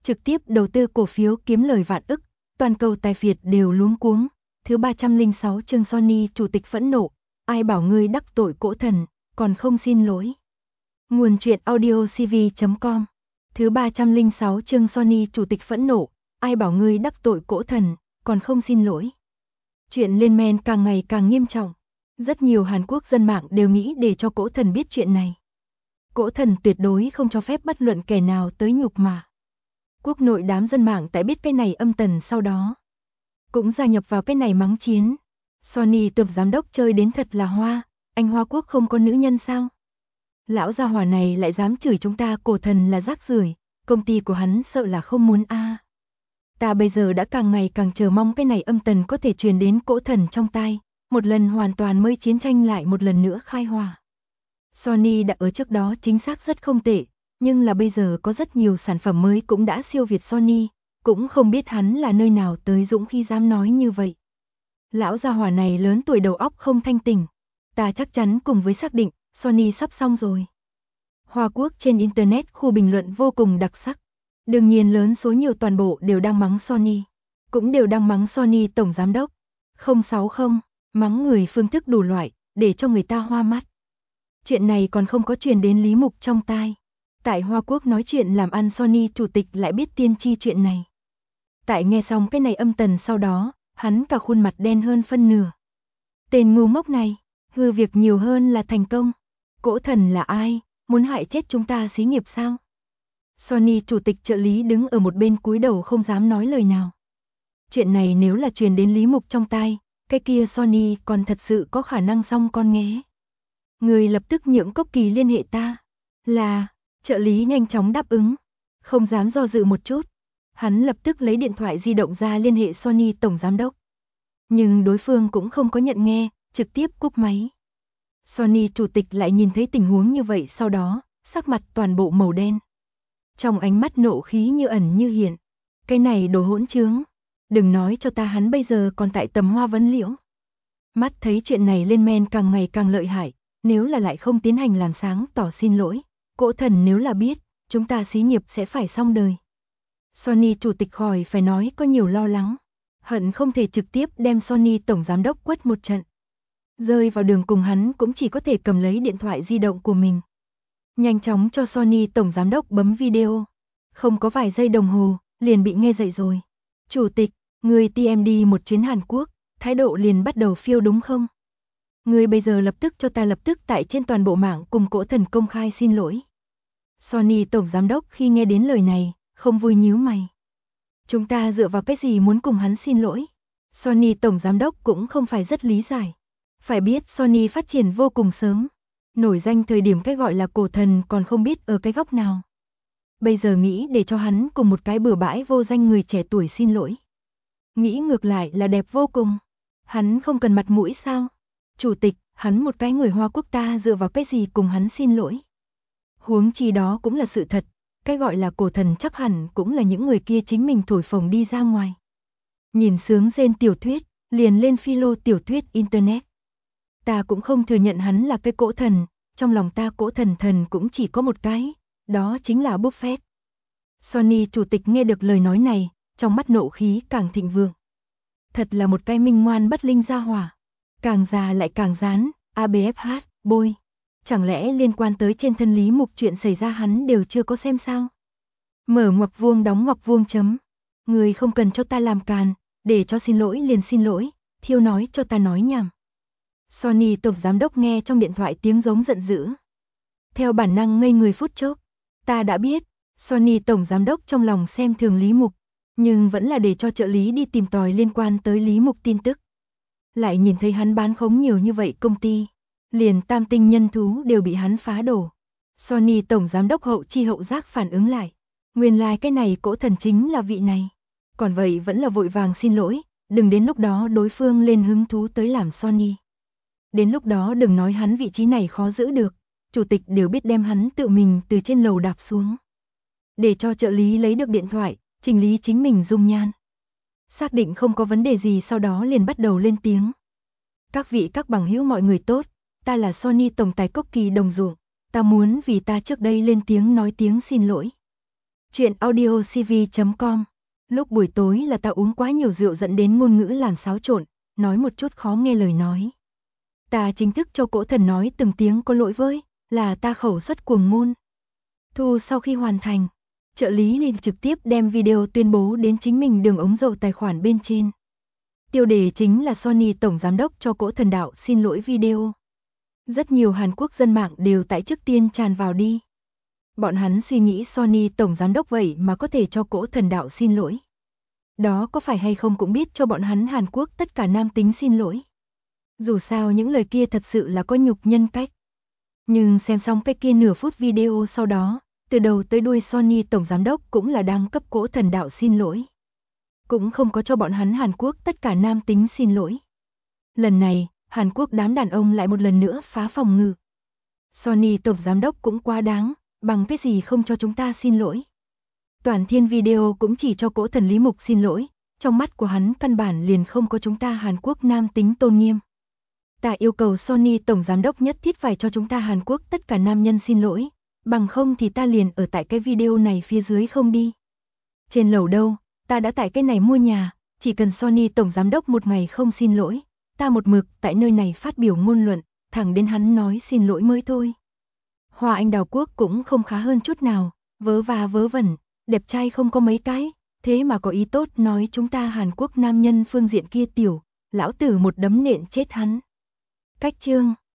trực tiếp đầu tư cổ phiếu kiếm lời vạn ức, toàn cầu tài phiệt đều luống cuống. Thứ 306 chương Sony chủ tịch phẫn nộ, ai bảo ngươi đắc tội cỗ thần, còn không xin lỗi. Nguồn truyện audio cv.com. Thứ 306 chương Sony chủ tịch phẫn nộ, ai bảo ngươi đắc tội cỗ thần, còn không xin lỗi. Chuyện lên men càng ngày càng nghiêm trọng. Rất nhiều Hàn Quốc dân mạng đều nghĩ để cho cỗ thần biết chuyện này. Cỗ thần tuyệt đối không cho phép bất luận kẻ nào tới nhục mạ. Quốc nội đám dân mạng tại biết cái này âm tần sau đó cũng gia nhập vào cái này mắng chiến. Sony tổng giám đốc chơi đến thật là hoa, anh Hoa Quốc không có nữ nhân sao? Lão gia hỏa này lại dám chửi chúng ta cổ thần là rác rưởi, công ty của hắn sợ là không muốn a. Ta bây giờ đã càng ngày càng chờ mong cái này âm tần có thể truyền đến cỗ thần trong tai, một lần hoàn toàn mới chiến tranh lại một lần nữa khai hỏa. Sony đã ở trước đó chính xác rất không tệ, nhưng là bây giờ có rất nhiều sản phẩm mới cũng đã siêu việt Sony, cũng không biết hắn là nơi nào tới dũng khi dám nói như vậy. Lão gia hỏa này lớn tuổi đầu óc không thanh tỉnh, ta chắc chắn cùng với xác định, Sony sắp xong rồi. Hoa Quốc trên Internet khu bình luận vô cùng đặc sắc. Đương nhiên lớn số nhiều toàn bộ đều đang mắng Sony. Cũng đều đang mắng Sony tổng giám đốc. 060, mắng người phương thức đủ loại, để cho người ta hoa mắt. Chuyện này còn không có truyền đến Lý Mục trong tai. Tại Hoa Quốc nói chuyện làm ăn Sony chủ tịch lại biết tiên tri chuyện này. Tại nghe xong cái này âm tần sau đó, hắn cả khuôn mặt đen hơn phân nửa. Tên ngu ngốc này, hư việc nhiều hơn là thành công. Cỗ thần là ai, muốn hại chết chúng ta xí nghiệp sao? Sony chủ tịch trợ lý đứng ở một bên cúi đầu không dám nói lời nào. Chuyện này nếu là truyền đến Lý Mục trong tai, cái kia Sony còn thật sự có khả năng xong con nghé. Người lập tức nhượng Cốc Kỳ liên hệ ta. Là, trợ lý nhanh chóng đáp ứng, không dám do dự một chút. Hắn lập tức lấy điện thoại di động ra liên hệ Sony tổng giám đốc. Nhưng đối phương cũng không có nhận nghe, trực tiếp cúp máy. Sony chủ tịch lại nhìn thấy tình huống như vậy sau đó, sắc mặt toàn bộ màu đen. Trong ánh mắt nộ khí như ẩn như hiện. Cái này đồ hỗn trướng. Đừng nói cho ta hắn bây giờ còn tại tầm hoa vấn liễu. Mắt thấy chuyện này lên men càng ngày càng lợi hại. Nếu là lại không tiến hành làm sáng tỏ xin lỗi. Cỗ thần nếu là biết, chúng ta xí nghiệp sẽ phải xong đời. Sony chủ tịch khỏi phải nói có nhiều lo lắng. Hận không thể trực tiếp đem Sony tổng giám đốc quất một trận. Rơi vào đường cùng hắn cũng chỉ có thể cầm lấy điện thoại di động của mình. Nhanh chóng cho Sony tổng giám đốc bấm video. Không có vài giây đồng hồ, liền bị nghe dậy rồi. Chủ tịch, người TM đi một chuyến Hàn Quốc, thái độ liền bắt đầu phiêu đúng không? Người bây giờ lập tức cho ta lập tức tại trên toàn bộ mạng cùng cỗ thần công khai xin lỗi. Sony tổng giám đốc khi nghe đến lời này, không vui nhíu mày. Chúng ta dựa vào cái gì muốn cùng hắn xin lỗi? Sony tổng giám đốc cũng không phải rất lý giải. Phải biết Sony phát triển vô cùng sớm. Nổi danh thời điểm cái gọi là cổ thần còn không biết ở cái góc nào. Bây giờ nghĩ để cho hắn cùng một cái bừa bãi vô danh người trẻ tuổi xin lỗi. Nghĩ ngược lại là đẹp vô cùng. Hắn không cần mặt mũi sao? Chủ tịch, hắn một cái người Hoa Quốc ta dựa vào cái gì cùng hắn xin lỗi? Huống chi đó cũng là sự thật. Cái gọi là cổ thần chắc hẳn cũng là những người kia chính mình thổi phồng đi ra ngoài. Nhìn sướng rên tiểu thuyết, liền lên philo tiểu thuyết Internet. Ta cũng không thừa nhận hắn là cái cỗ thần, trong lòng ta cỗ thần cũng chỉ có một cái, đó chính là Buffett. Sony chủ tịch nghe được lời nói này, trong mắt nộ khí càng thịnh vượng. Thật là một cái minh ngoan bất linh gia hỏa. Càng già lại càng rán, ABFH, bôi. Chẳng lẽ liên quan tới trên thân Lý Mục chuyện xảy ra hắn đều chưa có xem sao? Mở ngoặc vuông đóng ngoặc vuông chấm. Người không cần cho ta làm càn, để cho xin lỗi liền xin lỗi, thiêu nói cho ta nói nhảm. Sony tổng giám đốc nghe trong điện thoại tiếng giống giận dữ. Theo bản năng ngây người phút chốc. Ta đã biết, Sony tổng giám đốc trong lòng xem thường Lý Mục, nhưng vẫn là để cho trợ lý đi tìm tòi liên quan tới Lý Mục tin tức. Lại nhìn thấy hắn bán khống nhiều như vậy công ty, liền tam tinh nhân thú đều bị hắn phá đổ. Sony tổng giám đốc hậu chi hậu giác phản ứng lại. Nguyên lai cái này cỗ thần chính là vị này. Còn vậy vẫn là vội vàng xin lỗi, đừng đến lúc đó đối phương lên hứng thú tới làm Sony. Đến lúc đó đừng nói hắn vị trí này khó giữ được, chủ tịch đều biết đem hắn tự mình từ trên lầu đạp xuống. Để cho trợ lý lấy được điện thoại, chỉnh lý chính mình dung nhan. Xác định không có vấn đề gì sau đó liền bắt đầu lên tiếng. Các vị các bằng hữu mọi người tốt, ta là Sony tổng tài Cốc Kỳ đồng ruộng, ta muốn vì ta trước đây lên tiếng nói tiếng xin lỗi. Chuyện audio cv.com. Lúc buổi tối là ta uống quá nhiều rượu dẫn đến ngôn ngữ làm xáo trộn, nói một chút khó nghe lời nói. Ta chính thức cho Cỗ Thần nói từng tiếng có lỗi với, là ta khẩu suất cuồng ngôn. Thu sau khi hoàn thành, trợ lý liền trực tiếp đem video tuyên bố đến chính mình đường ống dầu tài khoản bên trên. Tiêu đề chính là Sony Tổng Giám đốc cho Cỗ Thần đạo xin lỗi video. Rất nhiều Hàn Quốc dân mạng đều tại trước tiên tràn vào đi. Bọn hắn suy nghĩ Sony Tổng Giám đốc vậy mà có thể cho Cỗ Thần đạo xin lỗi. Đó có phải hay không cũng biết cho bọn hắn Hàn Quốc tất cả nam tính xin lỗi. Dù sao những lời kia thật sự là có nhục nhân cách. Nhưng xem xong cái kia nửa phút video sau đó, từ đầu tới đuôi Sony Tổng Giám đốc cũng là đang cấp Cỗ Thần đạo xin lỗi. Cũng không có cho bọn hắn Hàn Quốc tất cả nam tính xin lỗi. Lần này, Hàn Quốc đám đàn ông lại một lần nữa phá phòng ngự. Sony Tổng Giám đốc cũng quá đáng, bằng cái gì không cho chúng ta xin lỗi. Toàn thiên video cũng chỉ cho Cỗ Thần Lý Mục xin lỗi, trong mắt của hắn căn bản liền không có chúng ta Hàn Quốc nam tính tôn nghiêm. Ta yêu cầu Sony Tổng Giám đốc nhất thiết phải cho chúng ta Hàn Quốc tất cả nam nhân xin lỗi, bằng không thì ta liền ở tại cái video này phía dưới không đi. Trên lầu đâu, ta đã tại cái này mua nhà, chỉ cần Sony Tổng Giám đốc một ngày không xin lỗi, ta một mực tại nơi này phát biểu ngôn luận, thẳng đến hắn nói xin lỗi mới thôi. Hoa Anh Đào Quốc cũng không khá hơn chút nào, vớ va vớ vẩn, đẹp trai không có mấy cái, thế mà có ý tốt nói chúng ta Hàn Quốc nam nhân phương diện kia tiểu, lão tử một đấm nện chết hắn. Cách chương